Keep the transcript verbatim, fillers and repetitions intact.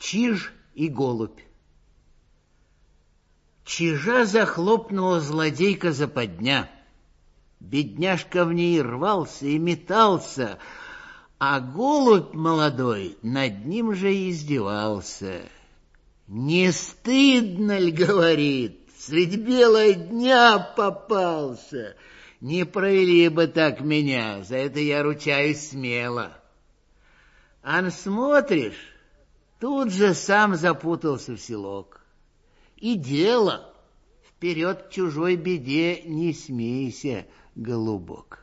Чиж и голубь. Чижа захлопнула злодейка западня. Бедняжка в ней рвался и метался, а голубь молодой над ним же издевался. «Не стыдно ль, — говорит, — средь бела дня попался? Не провели бы так меня, за это я ручаюсь смело». Ан смотришь, тут же сам запутался в селок. И дело, вперед к чужой беде не смейся, голубок.